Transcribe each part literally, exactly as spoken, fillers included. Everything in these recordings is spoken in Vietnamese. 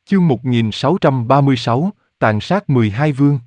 Chương một nghìn sáu trăm ba mươi sáu, tàn sát mười hai vương.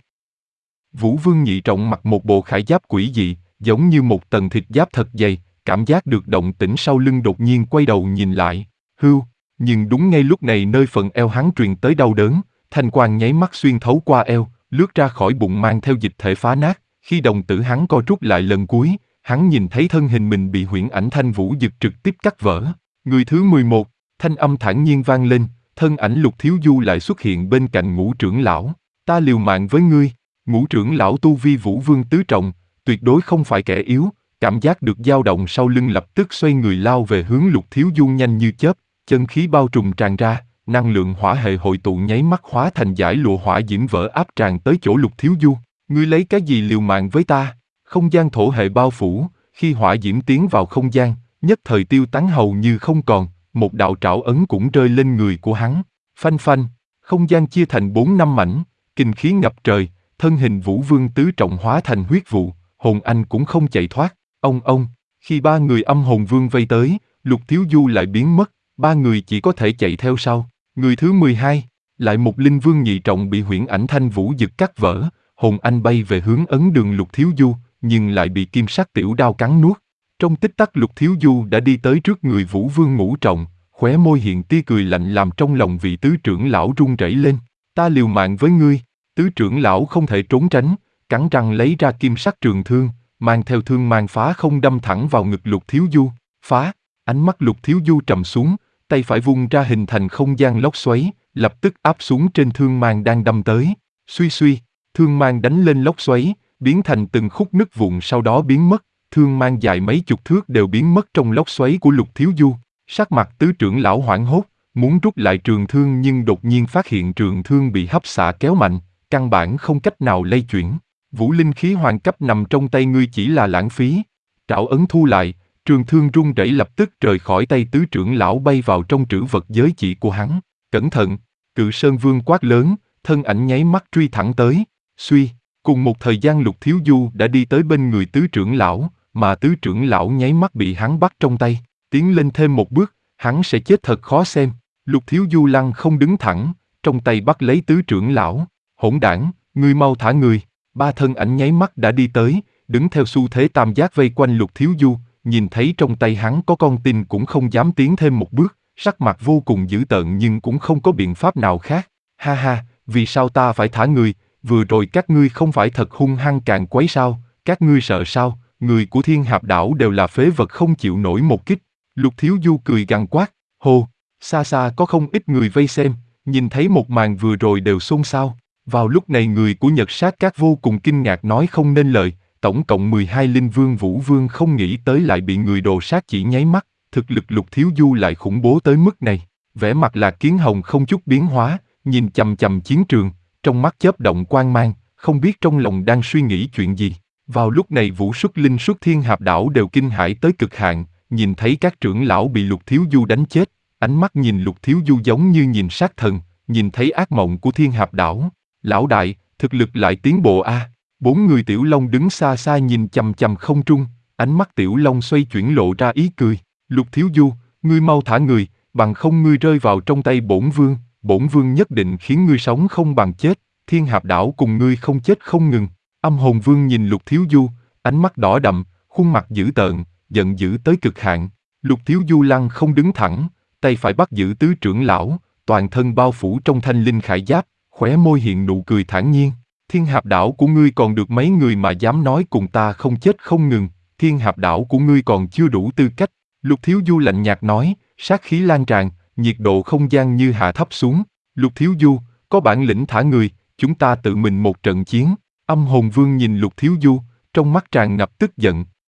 Vũ Vương Nhị Trọng mặc một bộ khải giáp quỷ dị, giống như một tầng thịt giáp thật dày, cảm giác được động tĩnh sau lưng đột nhiên quay đầu nhìn lại, hưu, nhưng đúng ngay lúc này nơi phần eo hắn truyền tới đau đớn, thanh quang nháy mắt xuyên thấu qua eo, lướt ra khỏi bụng mang theo dịch thể phá nát, khi đồng tử hắn co rút lại lần cuối, hắn nhìn thấy thân hình mình bị huyễn ảnh Thanh Vũ Dực trực tiếp cắt vỡ. Người thứ mười một, thanh âm thản nhiên vang lên, thân ảnh Lục Thiếu Du lại xuất hiện bên cạnh Ngũ trưởng lão. Ta liều mạng với ngươi. Ngũ trưởng lão tu vi Vũ Vương tứ trọng, tuyệt đối không phải kẻ yếu, cảm giác được dao động sau lưng lập tức xoay người lao về hướng Lục Thiếu Du nhanh như chớp, chân khí bao trùm tràn ra, năng lượng hỏa hệ hội tụ nháy mắt hóa thành dải lụa hỏa diễm vỡ áp tràn tới chỗ Lục Thiếu Du. Ngươi lấy cái gì liều mạng với ta? Không gian thổ hệ bao phủ, khi hỏa diễm tiến vào không gian, nhất thời tiêu tán hầu như không còn, một đạo trảo ấn cũng rơi lên người của hắn. Phanh phanh, không gian chia thành bốn năm mảnh, kinh khí ngập trời, thân hình Vũ Vương tứ trọng hóa thành huyết vụ, hồn anh cũng không chạy thoát. Ông ông, khi ba người âm hồn vương vây tới, Lục Thiếu Du lại biến mất, ba người chỉ có thể chạy theo sau. Người thứ mười hai, lại một linh vương nhị trọng bị huyễn ảnh Thanh Vũ Dực cắt vỡ, hồn anh bay về hướng ấn đường Lục Thiếu Du, nhưng lại bị kim sắc tiểu đao cắn nuốt. Trong tích tắc Lục Thiếu Du đã đi tới trước người Vũ Vương ngũ trọng, khóe môi hiện tia cười lạnh làm trong lòng vị tứ trưởng lão run rẩy lên. Ta liều mạng với ngươi. Tứ trưởng lão không thể trốn tránh, cắn răng lấy ra kim sắc trường thương, mang theo thương mang phá không đâm thẳng vào ngực Lục Thiếu Du. Phá, ánh mắt Lục Thiếu Du trầm xuống, tay phải vung ra hình thành không gian lốc xoáy, lập tức áp xuống trên thương mang đang đâm tới. Suy suy, thương mang đánh lên lốc xoáy, biến thành từng khúc nứt vụn sau đó biến mất, thương mang dài mấy chục thước đều biến mất trong lốc xoáy của Lục Thiếu Du. Sắc mặt tứ trưởng lão hoảng hốt, muốn rút lại trường thương nhưng đột nhiên phát hiện trường thương bị hấp xạ kéo mạnh, căn bản không cách nào lay chuyển. Vũ linh khí hoàng cấp nằm trong tay ngươi chỉ là lãng phí. Trảo ấn thu lại, trường thương rung rẩy lập tức rời khỏi tay tứ trưởng lão bay vào trong trữ vật giới chỉ của hắn. Cẩn thận, Cự Sơn Vương quát lớn, thân ảnh nháy mắt truy thẳng tới. Suy, cùng một thời gian Lục Thiếu Du đã đi tới bên người tứ trưởng lão, mà tứ trưởng lão nháy mắt bị hắn bắt trong tay. Tiến lên thêm một bước, hắn sẽ chết thật khó xem. Lục Thiếu Du lăng không đứng thẳng, trong tay bắt lấy tứ trưởng lão. Hỗn đảng, ngươi mau thả người. Ba thân ảnh nháy mắt đã đi tới, đứng theo xu thế tam giác vây quanh Lục Thiếu Du, nhìn thấy trong tay hắn có con tin cũng không dám tiến thêm một bước, sắc mặt vô cùng dữ tợn nhưng cũng không có biện pháp nào khác. Ha ha, vì sao ta phải thả người, vừa rồi các ngươi không phải thật hung hăng càn quấy sao, các ngươi sợ sao, người của Thiên Hạp đảo đều là phế vật không chịu nổi một kích. Lục Thiếu Du cười gằn quát, hô, xa xa có không ít người vây xem, nhìn thấy một màn vừa rồi đều xôn xao. Vào lúc này người của Nhật Sát Các vô cùng kinh ngạc nói không nên lời, tổng cộng mười hai linh vương Vũ Vương không nghĩ tới lại bị người đồ sát chỉ nháy mắt, thực lực Lục Thiếu Du lại khủng bố tới mức này. Vẻ mặt Lạc Kiến Hồng không chút biến hóa, nhìn chằm chằm chiến trường, trong mắt chớp động quang mang, không biết trong lòng đang suy nghĩ chuyện gì. Vào lúc này Vũ Xuất Linh Xuất Thiên Hạp đảo đều kinh hãi tới cực hạn, nhìn thấy các trưởng lão bị Lục Thiếu Du đánh chết, ánh mắt nhìn Lục Thiếu Du giống như nhìn sát thần, nhìn thấy ác mộng của Thiên Hạp đảo. Lão đại, thực lực lại tiến bộ a. À. Bốn người Tiểu Long đứng xa xa nhìn chằm chằm không trung, ánh mắt Tiểu Long xoay chuyển lộ ra ý cười. Lục Thiếu Du, ngươi mau thả người, bằng không ngươi rơi vào trong tay bổn vương, bổn vương nhất định khiến ngươi sống không bằng chết, Thiên Hạp đảo cùng ngươi không chết không ngừng. Âm Hồn Vương nhìn Lục Thiếu Du, ánh mắt đỏ đậm, khuôn mặt dữ tợn, giận dữ tới cực hạn. Lục Thiếu Du lăng không đứng thẳng, tay phải bắt giữ tứ trưởng lão, toàn thân bao phủ trong thanh linh khải giáp, khóe môi hiện nụ cười thản nhiên. Thiên Hạp đảo của ngươi còn được mấy người mà dám nói cùng ta không chết không ngừng, Thiên Hạp đảo của ngươi còn chưa đủ tư cách. Lục Thiếu Du lạnh nhạt nói, sát khí lan tràn, nhiệt độ không gian như hạ thấp xuống. Lục Thiếu Du, có bản lĩnh thả người, chúng ta tự mình một trận chiến. Âm Hồn Vương nhìn Lục Thiếu Du, trong mắt tràn ngập tức giận,